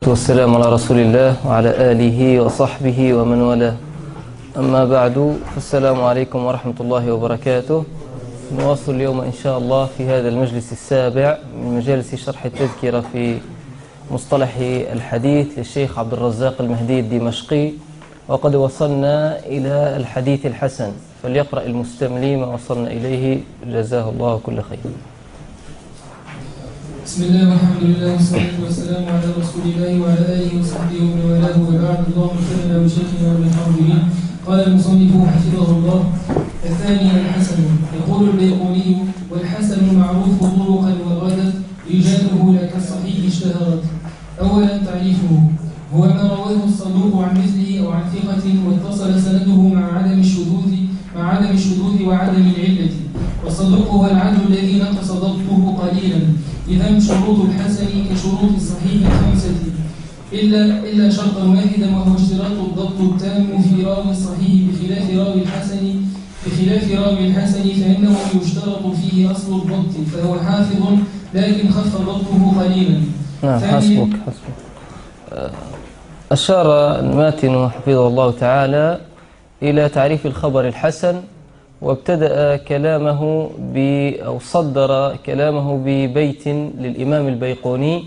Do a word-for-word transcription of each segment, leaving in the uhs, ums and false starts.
والسلام على رسول الله وعلى آله وصحبه ومن والاه. أما بعد، فالسلام عليكم ورحمة الله وبركاته. نواصل اليوم إن شاء الله في هذا المجلس السابع من مجالس شرح التذكرة في مصطلح الحديث للشيخ عبد الرزاق المهدي الدمشقي، وقد وصلنا إلى الحديث الحسن، فليقرأ المستملي ما وصلنا إليه جزاه الله كل خير. بسم الله والحمد لله والصلاة والسلام على رسول الله وعلى آله وصحبه ومن والاه، وبعد. اللهم اغفر لنا وشيخنا وللحاضرين. قال المصنف حفظه الله: الثاني الحسن. يقول البيقوني: والحسن معروف طرقا وغدت رجاله لا كالصحيح اشتهرت. أولا تعريفه: هو ما رواه الصدوق عن مثله أو عن ثقة واتصل سنده مع عدم الشذوذ مع عدم الشذوذ وعدم العلة. والصدوق هو العدل الذي نقص ضبطه قليلا. إذا شروط الحسن كشروط الصحيح الخمسة إلا إلا شرطا واحدا، وهو اشتراط الضبط التام في راوي الصحيح بخلاف راوي الحسن بخلاف راوي الحسن فإنه يشترط فيه أصل الضبط، فهو حافظ لكن خف ضبطه قليلا. نعم، حسبك حسبك. أشار الماتن حفظه الله تعالى إلى تعريف الخبر الحسن، وابتدأ كلامه ب أو صدر كلامه ببيت للإمام البيقوني،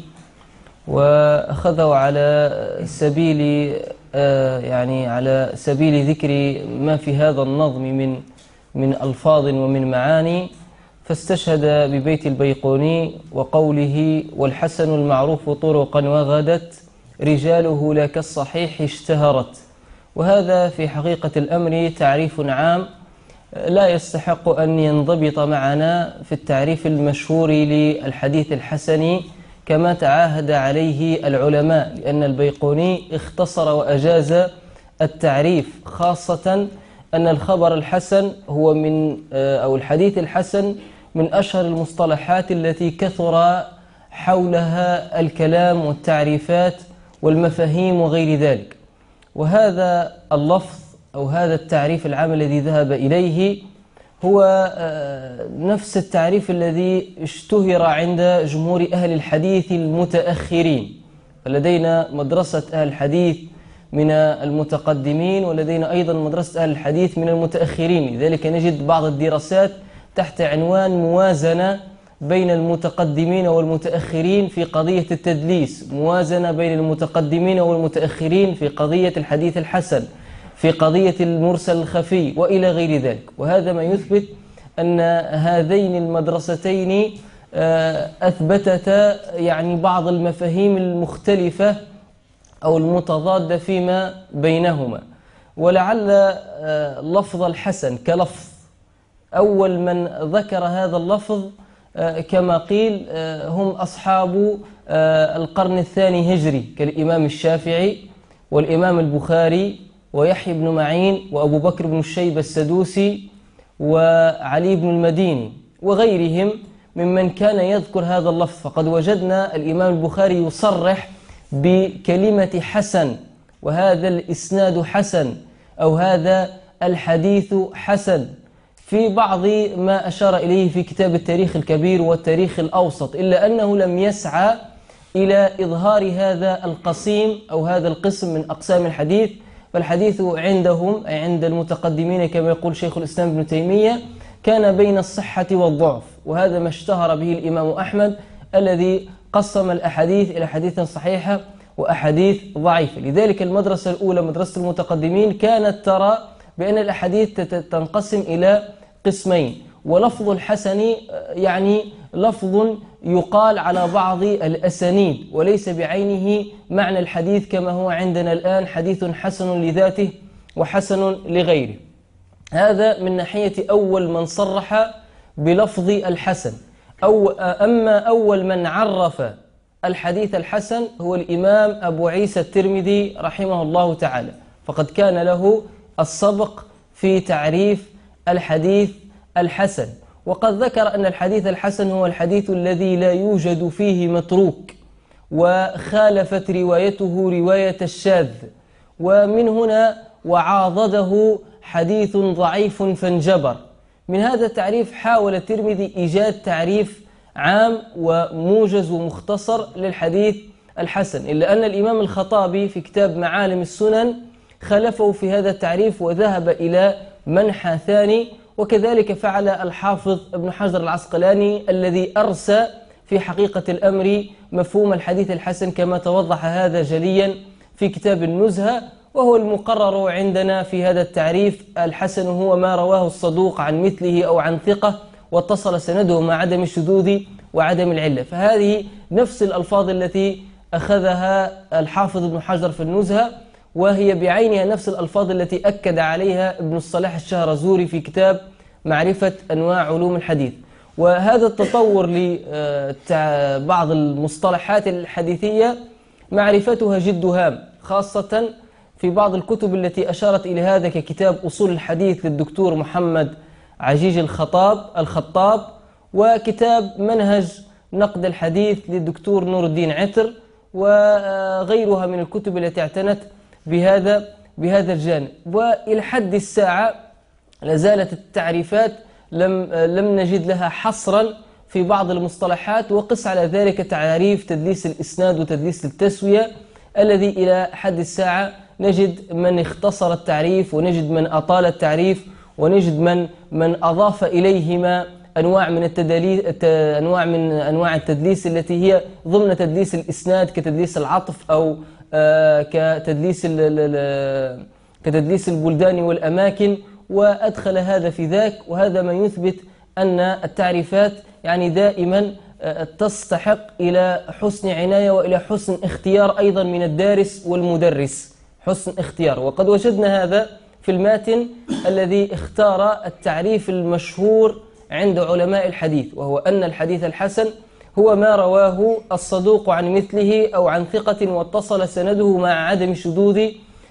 وأخذه على سبيل يعني على سبيل ذكر ما في هذا النظم من من ألفاظ ومن معاني، فاستشهد ببيت البيقوني وقوله: والحسن المعروف طرقا وغدت رجاله لا كالصحيح اشتهرت. وهذا في حقيقة الأمر تعريف عام لا يستحق أن ينضبط معنا في التعريف المشهور للحديث الحسن كما تعاهد عليه العلماء، لأن البيقوني اختصر وأجاز التعريف، خاصة أن الخبر الحسن هو من أو الحديث الحسن من أشهر المصطلحات التي كثر حولها الكلام والتعريفات والمفاهيم وغير ذلك. وهذا اللفظ أو هذا التعريف العام الذي ذهب إليه هو نفس التعريف الذي اشتهر عند جمهور أهل الحديث المتأخرين. فلدينا مدرسة أهل الحديث من المتقدمين، ولدينا أيضا مدرسة أهل الحديث من المتأخرين. لذلك نجد بعض الدراسات تحت عنوان موازنة بين المتقدمين والمتأخرين في قضية التدليس، موازنة بين المتقدمين والمتأخرين في قضية الحديث الحسن، في قضية المرسل الخفي، وإلى غير ذلك. وهذا ما يثبت أن هذين المدرستين أثبتتا يعني بعض المفاهيم المختلفة أو المتضادة فيما بينهما. ولعل لفظ الحسن كلفظ أول من ذكر هذا اللفظ كما قيل هم أصحاب القرن الثاني هجري كالإمام الشافعي والإمام البخاري ويحيى بن معين وأبو بكر بن الشيبة السدوسي وعلي بن المديني وغيرهم ممن كان يذكر هذا اللفظ. فقد وجدنا الإمام البخاري يصرح بكلمة حسن، وهذا الإسناد حسن، أو هذا الحديث حسن، في بعض ما أشار إليه في كتاب التاريخ الكبير والتاريخ الأوسط، إلا أنه لم يسعى إلى إظهار هذا القسيم أو هذا القسم من أقسام الحديث. فالحديث عندهم أي عند المتقدمين كما يقول شيخ الإسلام ابن تيمية كان بين الصحة والضعف، وهذا ما اشتهر به الإمام أحمد الذي قسم الأحاديث إلى حديث صحيحة وأحاديث ضعيفة. لذلك المدرسة الأولى مدرسة المتقدمين كانت ترى بأن الأحاديث تنقسم إلى قسمين، ولفظ الحسن يعني لفظ يقال على بعض الأسانيد وليس بعينه معنى الحديث كما هو عندنا الآن حديث حسن لذاته وحسن لغيره. هذا من ناحية أول من صرح بلفظ الحسن. أو أما أول من عرف الحديث الحسن هو الإمام أبو عيسى الترمذي رحمه الله تعالى، فقد كان له السبق في تعريف الحديث الحسن. وقد ذكر أن الحديث الحسن هو الحديث الذي لا يوجد فيه متروك وخالفت روايته رواية الشاذ، ومن هنا وعاضده حديث ضعيف فانجبر. من هذا التعريف حاول الترمذي إيجاد تعريف عام وموجز ومختصر للحديث الحسن، إلا أن الإمام الخطابي في كتاب معالم السنن خالفه في هذا التعريف وذهب إلى منحى ثاني، وكذلك فعل الحافظ ابن حجر العسقلاني الذي أرسى في حقيقة الأمر مفهوم الحديث الحسن كما توضح هذا جليا في كتاب النزهة. وهو المقرر عندنا في هذا التعريف: الحسن هو ما رواه الصدوق عن مثله أو عن ثقة واتصل سنده مع عدم الشذوذ وعدم العلة. فهذه نفس الألفاظ التي أخذها الحافظ ابن حجر في النزهة، وهي بعينها نفس الألفاظ التي أكد عليها ابن الصلاح الشهرزوري في كتاب معرفة أنواع علوم الحديث. وهذا التطور لبعض المصطلحات الحديثية معرفتها جد هام، خاصة في بعض الكتب التي أشارت إلى هذا ككتاب أصول الحديث للدكتور محمد عجيج الخطاب الخطاب وكتاب منهج نقد الحديث للدكتور نور الدين عتر وغيرها من الكتب التي اعتنت بهذا بهذا الجانب. وإلى حد الساعة لازالت التعريفات لم لم نجد لها حصرا في بعض المصطلحات، وقس على ذلك تعريف تدليس الإسناد وتدليس التسوية الذي إلى حد الساعة نجد من اختصر التعريف ونجد من أطال التعريف ونجد من من أضاف إليهما أنواع من التدليس أنواع من أنواع التدليس التي هي ضمن تدليس الإسناد كتدليس العطف أو كتدليس كتدليس البلدان والأماكن، وأدخل هذا في ذاك. وهذا ما يثبت أن التعريفات يعني دائما تستحق إلى حسن عناية وإلى حسن اختيار أيضا من الدارس والمدرس، حسن اختيار. وقد وجدنا هذا في الماتن الذي اختار التعريف المشهور عند علماء الحديث، وهو أن الحديث الحسن هو ما رواه الصدوق عن مثله أو عن ثقة واتصل سنده مع عدم الشذوذ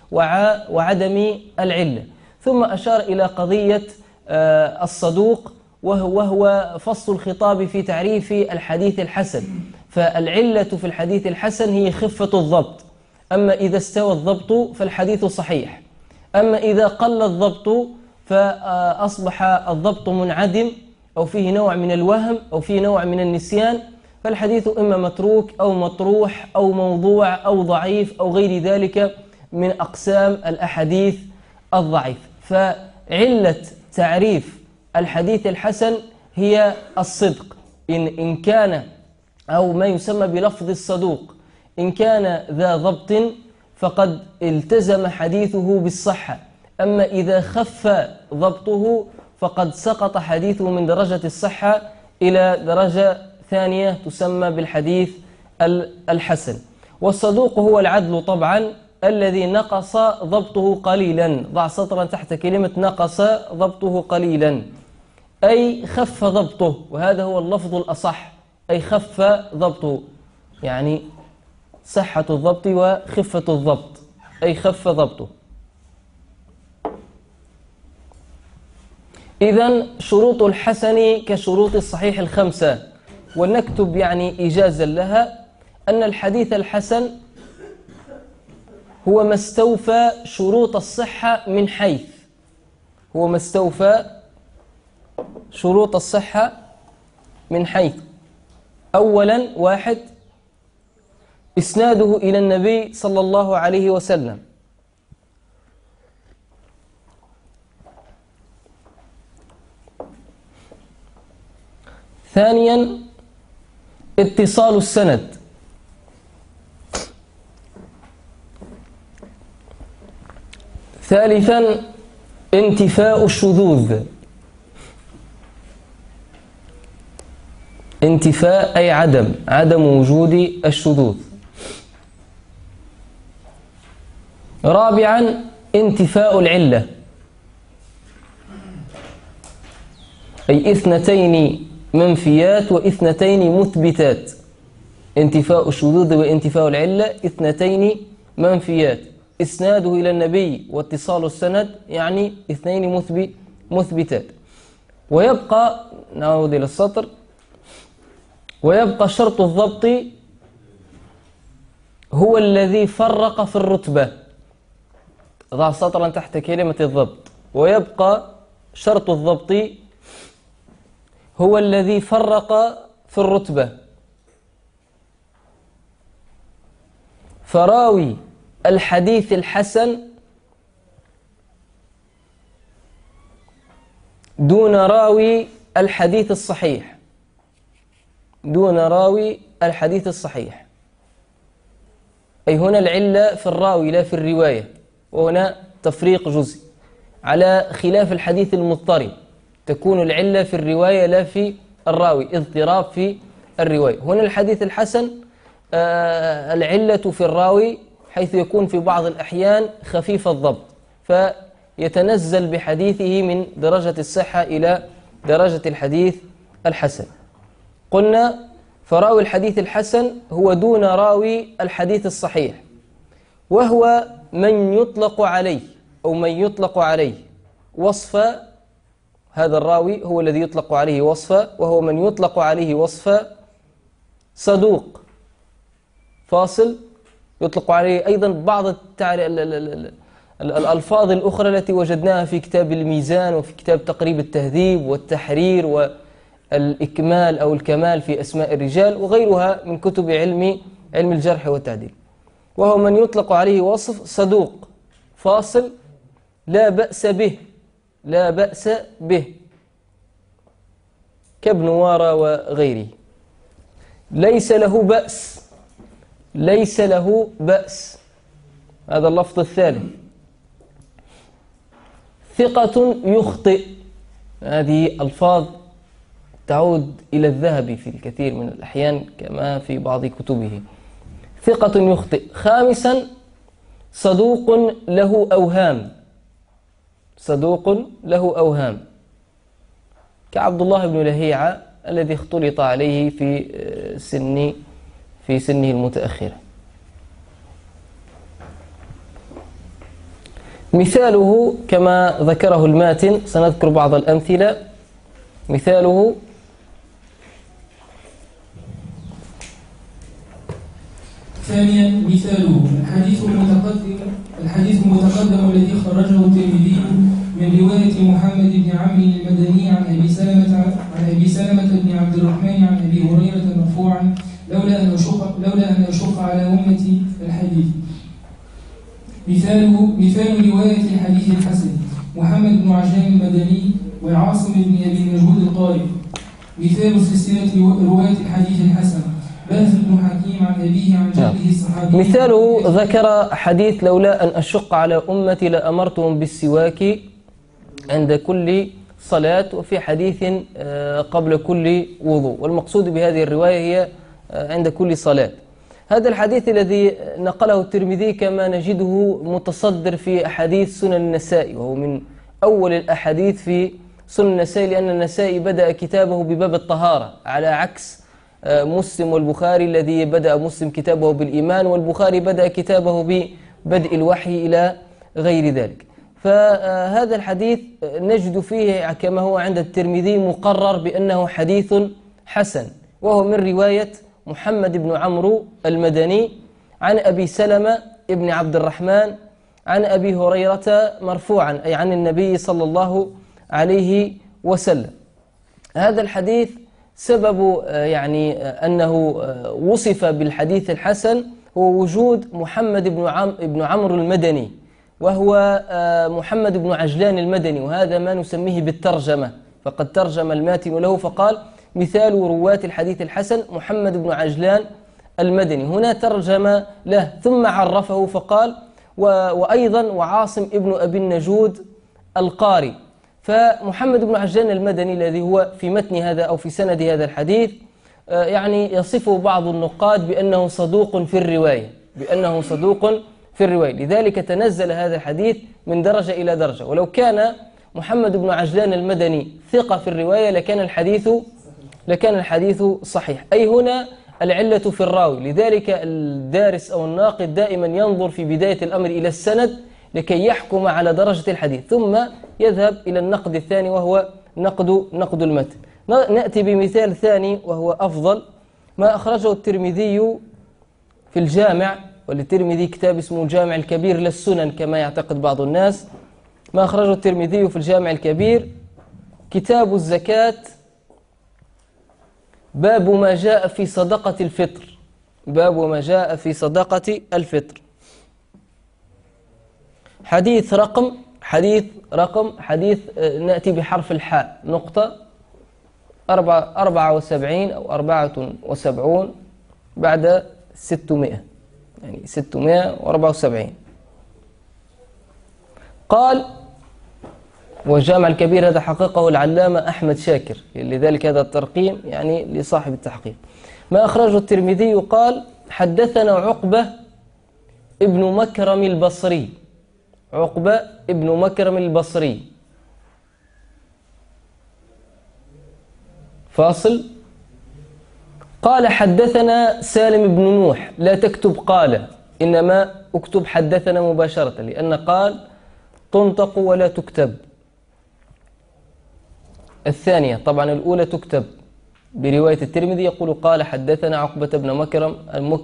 وعدم العلة. ثم أشار إلى قضية الصدوق وهو فصل الخطاب في تعريف الحديث الحسن. فالعلة في الحديث الحسن هي خفة الضبط، أما إذا استوى الضبط فالحديث صحيح، أما إذا قل الضبط فأصبح الضبط منعدم أو فيه نوع من الوهم أو فيه نوع من النسيان، فالحديث إما متروك أو مطروح أو موضوع أو ضعيف أو غير ذلك من أقسام الأحاديث الضعيف. فعلة تعريف الحديث الحسن هي الصدق، إن إن كان أو ما يسمى بلفظ الصدوق، إن كان ذا ضبط فقد التزم حديثه بالصحة، أما إذا خف ضبطه فقد سقط حديثه من درجة الصحة إلى درجة ثانية تسمى بالحديث الحسن. والصدوق هو العدل طبعا الذي نقص ضبطه قليلا، ضع سطرا تحت كلمة نقص ضبطه قليلا، أي خف ضبطه، وهذا هو اللفظ الأصح، أي خف ضبطه، يعني صحة الضبط وخفة الضبط، أي خف ضبطه. إذن شروط الحسن كشروط الصحيح الخمسة، ونكتب يعني إجازا لها أن الحديث الحسن هو ما استوفى شروط الصحة من حيث هو ما استوفى شروط الصحة من حيث أولا واحد إسناده إلى النبي صلى الله عليه وسلم، ثانيا اتصال السند، ثالثا انتفاء الشذوذ، انتفاء أي عدم عدم وجود الشذوذ، رابعا انتفاء العلة، أي اثنتين منفيات واثنتين مثبتات، انتفاء الشذوذ وانتفاء العلة اثنتين منفيات، إسناده إلى النبي واتصال السند يعني اثنين مثبتات. ويبقى نعود إلى السطر، ويبقى شرط الضبط هو الذي فرق في الرتبة، ضع سطرا تحت كلمة الضبط، ويبقى شرط الضبط هو الذي فرق في الرتبة، فراوي الحديث الحسن دون راوي الحديث الصحيح، دون راوي الحديث الصحيح، أي هنا العلة في الراوي لا في الرواية، وهنا تفريق جزئي على خلاف الحديث المضطرب، تكون العلة في الرواية لا في الراوي، اضطراب في الرواية. هنا الحديث الحسن آه العلة في الراوي، حيث يكون في بعض الأحيان خفيف الضبط، فيتنزل بحديثه من درجة الصحة إلى درجة الحديث الحسن. قلنا فراوي الحديث الحسن هو دون راوي الحديث الصحيح، وهو من يطلق عليه أو من يطلق عليه وصف، هذا الراوي هو الذي يطلق عليه وصفا، وهو من يطلق عليه وصف صدوق فاصل، يطلق عليه أيضا بعض التعري... الألفاظ الأخرى التي وجدناها في كتاب الميزان وفي كتاب تقريب التهذيب والتحرير والإكمال أو الكمال في أسماء الرجال وغيرها من كتب علم علم الجرح والتعديل. وهو من يطلق عليه وصف صدوق فاصل لا بأس به، لا بأس به، كابن وارى وغيره. ليس له بأس، ليس له بأس، هذا اللفظ الثالث. ثقة يخطئ، هذه ألفاظ تعود إلى الذهبي في الكثير من الأحيان كما في بعض كتبه. ثقة يخطئ. خامسا صدوق له أوهام، صدوق له أوهام، كعبد الله بن لهيعة الذي اختلط عليه في سن في سنه المتأخرة. مثاله كما ذكره الماتن، سنذكر بعض الأمثلة. مثاله ثانيا مثاله الحديث المتقدم الحديث المتقدم الذي خرجه الترمذي من رواية محمد بن عمرو المدني عن أبي سلمة عن أبي سلمة بن عبد الرحمن عن أبي هريرة مرفوعا لولا أن أشق لولا أن أشق على أمتي الحديث. مثاله مثال رواية الحديث الحسن محمد بن عجلان المدني وعاصم بن أبي النجود القارئ. مثال سلسلة رواية الحديث الحسن باز بن حكيم عن أبيه عن جده الصحابي. مثاله ذكر حديث لولا أن أشق على أمتي لأمرتهم بالسواك عند كل صلاة، وفي حديث قبل كل وضوء، والمقصود بهذه الرواية هي عند كل صلاة. هذا الحديث الذي نقله الترمذي كما نجده متصدر في أحاديث سنن النسائي، وهو من أول الأحاديث في سنن النسائي، لأن النسائي بدأ كتابه بباب الطهارة على عكس مسلم والبخاري الذي بدأ مسلم كتابه بالإيمان، والبخاري بدأ كتابه ببدء الوحي إلى غير ذلك. فهذا الحديث نجد فيه كما هو عند الترمذي مقرر بأنه حديث حسن، وهو من رواية محمد بن عمرو المدني عن أبي سلمة ابن عبد الرحمن عن أبي هريرة مرفوعا، أي عن النبي صلى الله عليه وسلم. هذا الحديث سبب يعني أنه وصف بالحديث الحسن هو وجود محمد بن عم بن عمرو المدني، وهو محمد بن عجلان المدني، وهذا ما نسميه بالترجمة، فقد ترجم الماتن له فقال مثال رواة الحديث الحسن محمد بن عجلان المدني. هنا ترجم له ثم عرفه فقال وأيضا وعاصم ابن أبي النجود القاري. فمحمد بن عجلان المدني الذي هو في متن هذا أو في سند هذا الحديث يعني يصفه بعض النقاد بأنه صدوق في الرواية، بأنه صدوق في الرواية، لذلك تنزل هذا الحديث من درجة إلى درجة. ولو كان محمد بن عجلان المدني ثقة في الرواية لكان الحديث لكان الحديث صحيح. أي هنا العلة في الراوي، لذلك الدارس أو الناقد دائما ينظر في بداية الأمر إلى السند لكي يحكم على درجة الحديث، ثم يذهب إلى النقد الثاني وهو نقد نقد المتن. نأتي بمثال ثاني وهو أفضل، ما أخرجه الترمذي في الجامع، وللترمذي كتاب اسمه الجامع الكبير للسنن كما يعتقد بعض الناس. ما أخرجه الترمذي في الجامع الكبير كتاب الزكاة، باب ما جاء في صدقة الفطر. باب وما جاء في صدقة الفطر. حديث رقم حديث رقم حديث نأتي بحرف الحاء نقطة أربعة أربعة وسبعين أو أربعة وسبعون بعد ستمائة، يعني ستمائة وأربعة وسبعين. قال: والجامع الكبير هذا حققه العلامة أحمد شاكر، لذلك هذا الترقيم يعني لصاحب التحقيق. ما أخرجه الترمذي قال: حدثنا عقبة ابن مكرم البصري، عقبة ابن مكرم البصري فاصل. قال: حدثنا سالم بن نوح. لا تكتب قال، إنما اكتب حدثنا مباشرة، لأن قال تنطق ولا تكتب. الثانية طبعا، الأولى تكتب برواية الترمذي، يقول: قال حدثنا عقبة بن مكرم المك...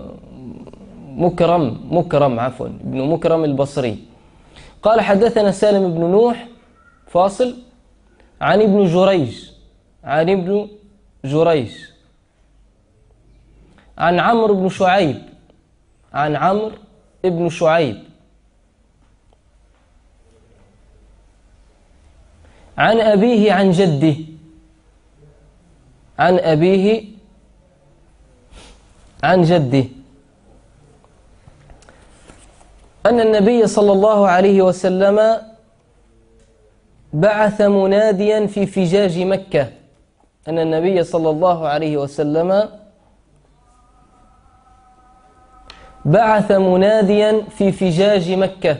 مكرم مكرم عفوا ابن مكرم البصري. قال: حدثنا سالم بن نوح فاصل عن ابن جريج عن ابن جريج عن عمرو بن شعيب عن عمرو بن شعيب عن أبيه عن جده عن أبيه عن جده أن النبي صلى الله عليه وسلم بعث مناديا في فجاج مكة أن النبي صلى الله عليه وسلم بعث مناديا في فجاج مكة: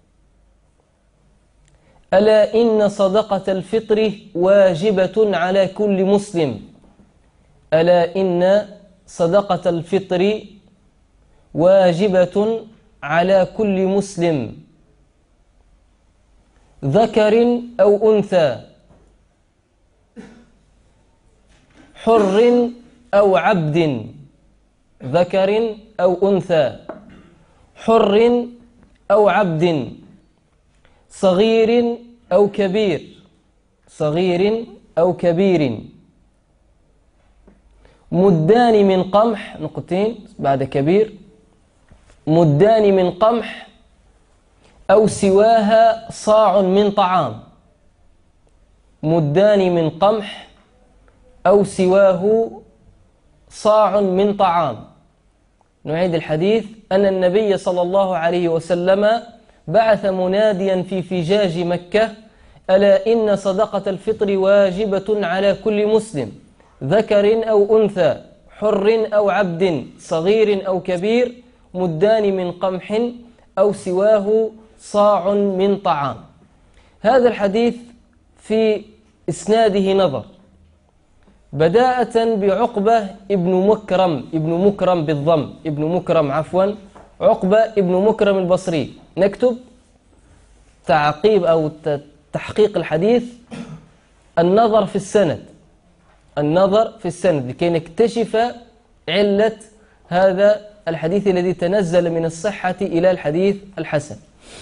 ألا إن صدقة الفطر واجبة على كل مسلم. ألا إن صدقة الفطر واجبة على كل مسلم ذكر أو أنثى، حر أو عبد، ذكر أو أنثى، حر أو عبد، صغير أو كبير، صغير أو كبير، مدان من قمح، نقطتين بعد كبير، مدان من قمح أو سواها صاع من طعام، مدان من قمح أو سواه صاع من طعام. نعيد الحديث: أن النبي صلى الله عليه وسلم بعث مناديا في فجاج مكة: ألا إن صدقة الفطر واجبة على كل مسلم ذكر أو أنثى، حر أو عبد، صغير أو كبير، مدان من قمح أو سواه صاع من طعام. هذا الحديث في إسناده نظر، بداءة بعقبة ابن مكرم ابن مكرم بالضم ابن مكرم عفوا عقبة ابن مكرم البصري. نكتب تعقيب أو تحقيق الحديث: النظر في السند، النظر في السند لكي نكتشف علة هذا الحديث الذي تنزل من الصحة إلى الحديث الحسن.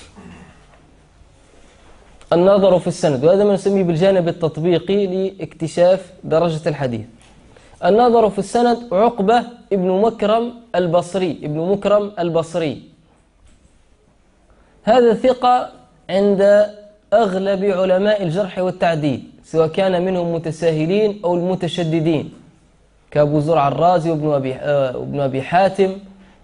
النظر في السند، وهذا ما نسميه بالجانب التطبيقي لاكتشاف درجة الحديث. النظر في السند: عقبة ابن مكرم البصري ابن مكرم البصري هذا ثقة عند أغلب علماء الجرح والتعديل، سواء كان منهم متساهلين أو المتشددين كأبو زرع الرازي وابن أبي, ابن أبي حاتم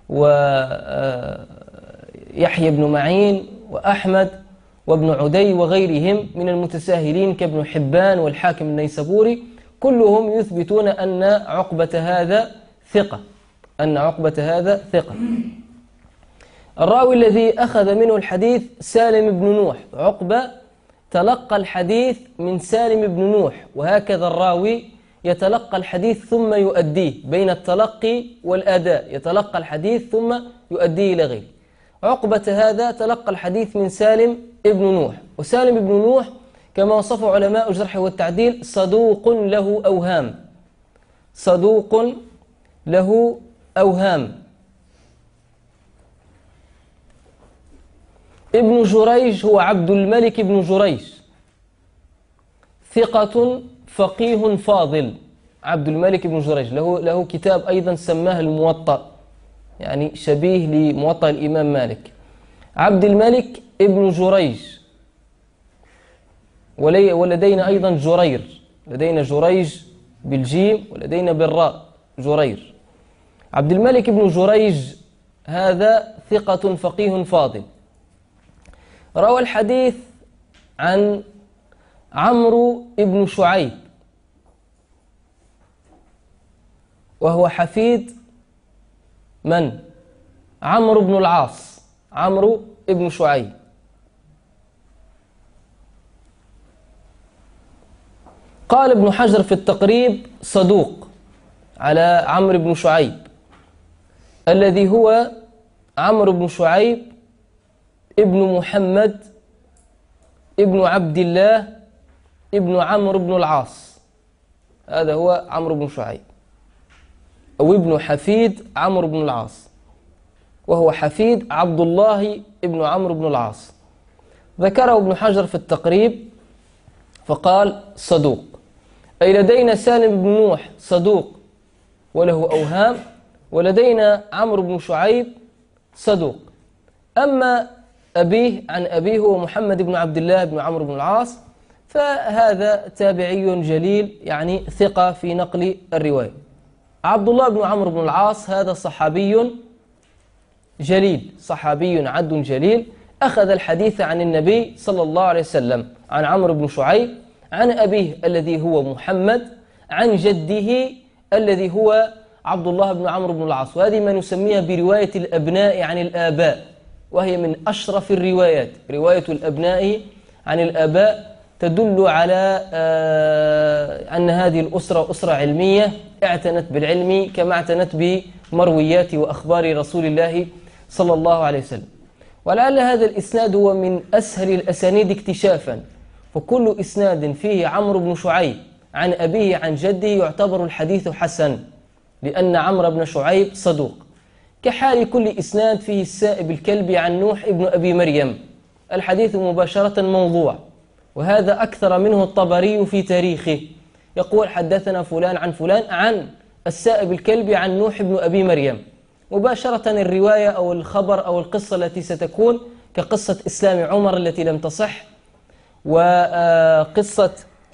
ويحيى بن معين وأحمد وابن عدي وغيرهم من المتساهلين كابن حبان والحاكم النيسابوري، كلهم يثبتون أن عقبة هذا ثقة أن عقبة هذا ثقة. الراوي الذي أخذ منه الحديث سالم بن نوح. عقبة تلقى الحديث من سالم بن نوح، وهكذا الراوي يتلقى الحديث ثم يؤديه، بين التلقي والأداء يتلقى الحديث ثم يؤديه إلى غيره. عقبة هذا تلقى الحديث من سالم ابن نوح، وسالم ابن نوح كما وصفه علماء الجرح والتعديل صدوق له أوهام، صدوق له أوهام. ابن جريج هو عبد الملك بن جريج، ثقة فقيه فاضل، عبد الملك بن جريج، له, له كتاب أيضا سماه الموطأ، يعني شبيه لموطأ الإمام مالك. عبد الملك ابن جريج. ولدينا أيضا جرير، لدينا جريج بالجيم ولدينا بالراء جرير. عبد الملك بن جريج هذا ثقة فقيه فاضل، روى الحديث عن عمرو بن شعيب وهو حفيد من؟ عمرو بن العاص، عمرو بن شعيب. قال ابن حجر في التقريب صدوق على عمرو بن شعيب، الذي هو عمرو بن شعيب ابن محمد ابن عبد الله ابن عمرو بن العاص، هذا هو عمرو بن شعيب، أو ابن حفيد عمرو بن العاص، وهو حفيد عبد الله ابن عمرو بن العاص. ذكره ابن حجر في التقريب فقال صدوق، أي لدينا سالم بن نوح صدوق وله أوهام، ولدينا عمرو بن شعيب صدوق. أما أبيه عن أبيه هو محمد بن عبد الله بن عمرو بن العاص، فهذا تابعي جليل، يعني ثقة في نقل الرواية. عبد الله بن عمرو بن العاص هذا صحابي جليل، صحابي عد جليل، أخذ الحديث عن النبي صلى الله عليه وسلم عن عمرو بن شعيب، عن أبيه الذي هو محمد، عن جده الذي هو عبد الله بن عمرو بن العاص. وهذه ما نسميها برواية الأبناء عن الآباء، وهي من أشرف الروايات. رواية الأبناء عن الآباء تدل على آه أن هذه الأسرة أسرة علمية اعتنت بالعلم كما اعتنت بمرويات وأخبار رسول الله صلى الله عليه وسلم. ولعل هذا الإسناد هو من أسهل الأسانيد اكتشافا، فكل إسناد فيه عمرو بن شعيب عن أبيه عن جده يعتبر الحديث حسن، لأن عمرو بن شعيب صدوق. كحال كل إسناد فيه السائب الكلبي عن نوح ابن أبي مريم، الحديث مباشرة موضوع، وهذا أكثر منه الطبري في تاريخه، يقول حدثنا فلان عن فلان عن السائب الكلبي عن نوح ابن أبي مريم، مباشرة الرواية أو الخبر أو القصة التي ستكون كقصة إسلام عمر التي لم تصح، وقصة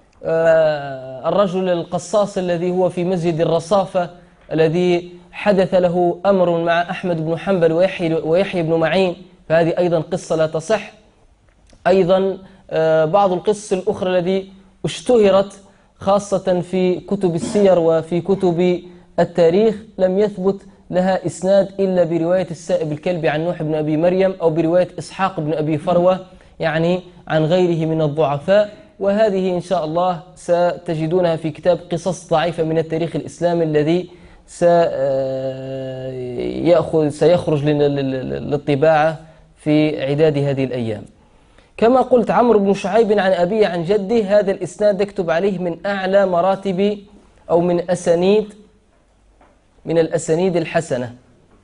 الرجل القصاص الذي هو في مسجد الرصافة الذي حدث له أمر مع أحمد بن حنبل ويحيى, ويحيى بن معين، فهذه أيضا قصة لا تصح. أيضا بعض القصص الأخرى التي اشتهرت خاصة في كتب السير وفي كتب التاريخ لم يثبت لها إسناد إلا برواية السائب الكلبي عن نوح بن أبي مريم، أو برواية إسحاق بن أبي فروة يعني عن غيره من الضعفاء. وهذه إن شاء الله ستجدونها في كتاب قصص ضعيفة من التاريخ الإسلامي الذي سيأخذ سيخرج للطباعة في عداد هذه الأيام. كما قلت عمرو بن شعيب عن أبيه عن جده، هذا الإسناد اكتب عليه من أعلى مراتب أو من أسانيد من الأسانيد الحسنة.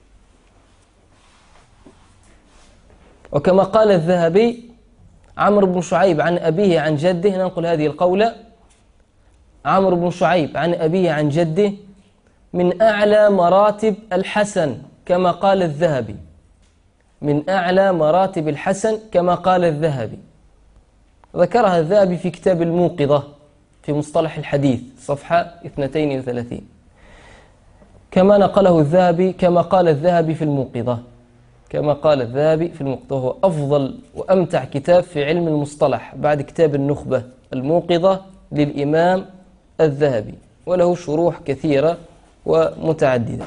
وكما قال الذهبي عمرو بن شعيب عن أبيه عن جده، ننقل هذه القولة، عمرو بن شعيب عن أبيه عن جده من أعلى مراتب الحسن كما قال الذهبي، من أعلى مراتب الحسن كما قال الذهبي. ذكرها الذهبي في كتاب الموقظة في مصطلح الحديث صفحة اثنتين وثلاثين، كما نقله الذهبي كما قال الذهبي في الموقظة، كما قال الذهبي في الموقظة. هو أفضل وأمتع كتاب في علم المصطلح بعد كتاب النخبة، الموقظة للإمام الذهبي، وله شروح كثيرة ومتعددة.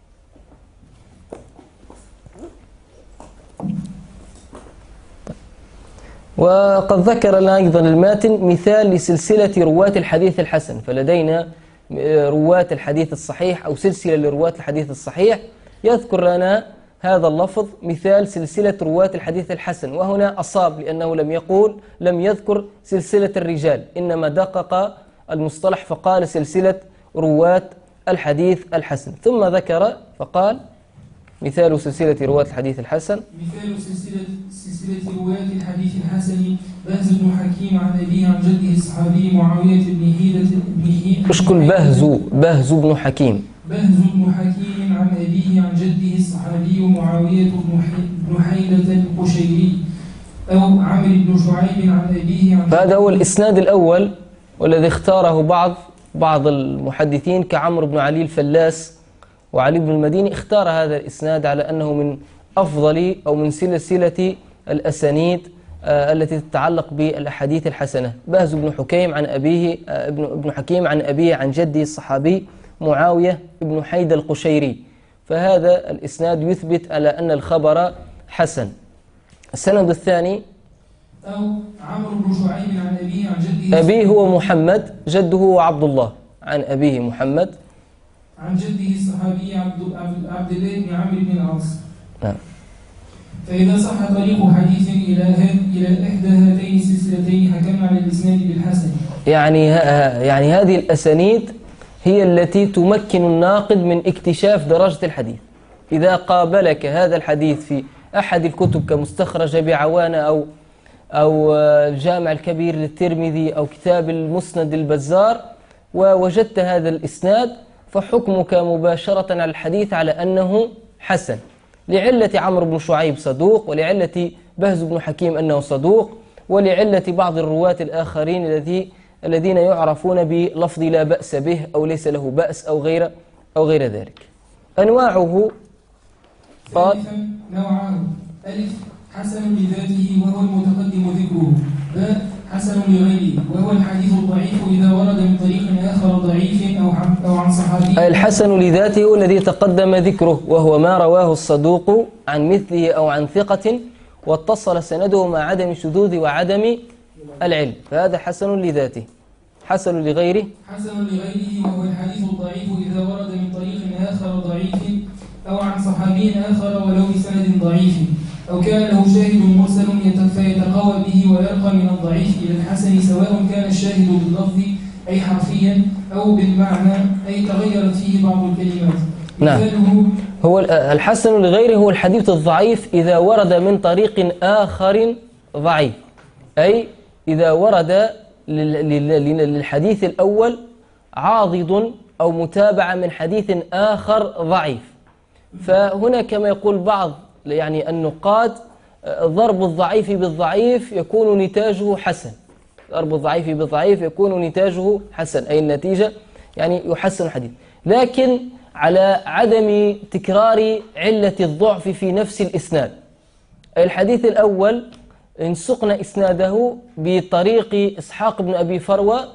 وقد ذكر لنا أيضا الماتن مثال لسلسلة رواة الحديث الحسن، فلدينا رواة الحديث الصحيح أو سلسلة لرواة الحديث الصحيح، يذكر لنا هذا اللفظ مثال سلسلة رواة الحديث الحسن، وهنا أصاب لأنه لم يقول لم يذكر سلسلة الرجال، إنما دقق المصطلح فقال سلسلة رواة الحديث الحسن، ثم ذكر فقال مثال سلسلة رواة الحديث الحسن مثال سلسلة سلسلة رواة الحديث الحسن بهز بن حكيم عن أبيه عن جده الصحابي معاوية بن حيدة بن حيدة اشكل بهز بهز بن حكيم بهز بن حكيم عن أبيه عن جده الصحابي معاوية بن حيدة القشيري أو عمرو بن شعيب عن أبيه عن فهذا هو الإسناد الأول والذي اختاره بعض بعض المحدثين كعمرو بن علي الفلاس وعلي بن المديني، اختار هذا الإسناد على أنه من أفضل أو من سلسلة الأسانيد آه التي تتعلق بالأحاديث الحسنة. بهز بن حكيم عن أبيه آه ابن ابن حكيم عن أبيه عن جده الصحابي معاوية بن حيدة القشيري، فهذا الإسناد يثبت على أن الخبر حسن. السند الثاني أو عمرو بن شعيب عن أبيه عن جده أبيه هو محمد، جده هو عبد الله، عن أبيه محمد عن جده الصحابي عبد عبد الله بن عمرو بن العاص. نعم. فإذا صح طريق حديث إلى إلى إحدى هاتين السلسلتين حكمنا على الإسناد بالحسن. يعني يعني هذه الأسانيد هي التي تمكن الناقد من اكتشاف درجة الحديث. إذا قابلك هذا الحديث في أحد الكتب كمستخرج أبي عوانة أو أو الجامع الكبير للترمذي أو كتاب المسند البزار ووجدت هذا الإسناد، فحكمك مباشرة على الحديث على أنه حسن، لعلة عمرو بن شعيب صدوق، ولعلة بهز بن حكيم أنه صدوق، ولعلة بعض الرواة الآخرين الذي الذين يعرفون بلفظ لا بأس به أو ليس له بأس أو غير أو غير ذلك. أنواعه قال نوعه: ألف حسن لذاته وهو المتقدم ذكره، باء حسن لغيره وهو الحديث الضعيف إذا ورد من طريق آخر ضعيف أو عن, أو عن صحابي. الحسن لذاته الذي تقدم ذكره وهو ما رواه الصدوق عن مثله أو عن ثقة واتصل سنده مع عدم الشذوذ وعدم العلم، فهذا حسن لذاته. حسن لغيره حسن لغيره وهو الحديث الضعيف إذا ورد من طريق آخر ضعيف أو عن صحابي آخر ولو بسند ضعيف، أو كان له شاهد مرسل فيتقوى به ويرقى من الضعيف إلى الحسن، سواء كان الشاهد باللفظ أي حرفيا أو بالمعنى أي تغيرت فيه بعض الكلمات. نعم. هو الحسن لغيره هو الحديث الضعيف إذا ورد من طريق آخر ضعيف، أي إذا ورد للحديث الأول عاضد أو متابعة من حديث آخر ضعيف. فهنا كما يقول بعض يعني النقاد ضرب الضعيف بالضعيف يكون نتاجه حسن، ضرب الضعيف بالضعيف يكون نتاجه حسن، أي النتيجة يعني يحسن الحديث، لكن على عدم تكرار علة الضعف في نفس الإسناد. الحديث الأول إن سقنا إسناده بطريق إسحاق بن أبي فروة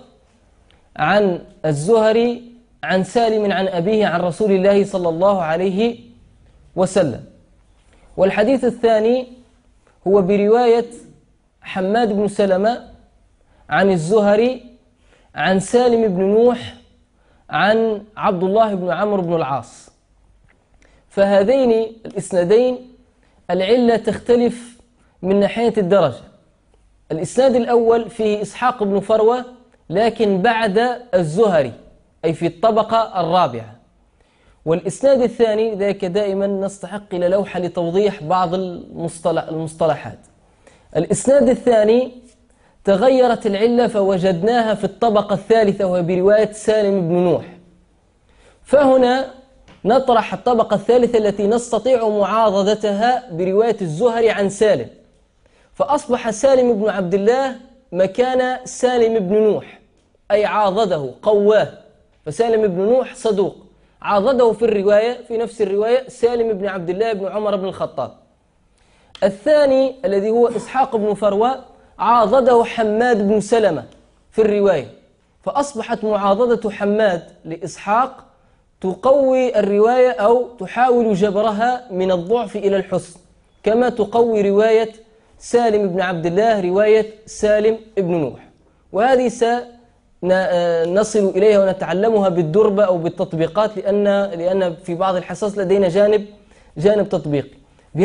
عن الزهري عن سالم عن أبيه عن رسول الله صلى الله عليه وسلم. والحديث الثاني هو برواية حماد بن سلمة عن الزهري عن سالم بن نوح عن عبد الله بن عمرو بن العاص. فهذين الإسنادين العلة تختلف من ناحية الدرجة. الإسناد الأول فيه إسحاق بن فروة لكن بعد الزهري، أي في الطبقة الرابعة. والإسناد الثاني ذاك دائما نستحق إلى لوحة لتوضيح بعض المصطلح المصطلحات. الإسناد الثاني تغيرت العلة فوجدناها في الطبقة الثالثة وهي برواية سالم بن نوح، فهنا نطرح الطبقة الثالثة التي نستطيع معاضدتها برواية الزهري عن سالم، فأصبح سالم بن عبد الله مكان سالم بن نوح، أي عاضده قواه، فسالم بن نوح صدوق عاضده في الرواية في نفس الرواية سالم بن عبد الله بن عمر بن الخطاب. الثاني الذي هو إسحاق بن فروة عاضده حماد بن سلمة في الرواية، فأصبحت معاضدة حماد لإسحاق تقوي الرواية أو تحاول جبرها من الضعف إلى الحسن، كما تقوي رواية سالم بن عبد الله رواية سالم بن نوح. وهذه سنصل إليها ونتعلمها بالدربة أو بالتطبيقات، لأن لأن في بعض الحصص لدينا جانب جانب تطبيقي.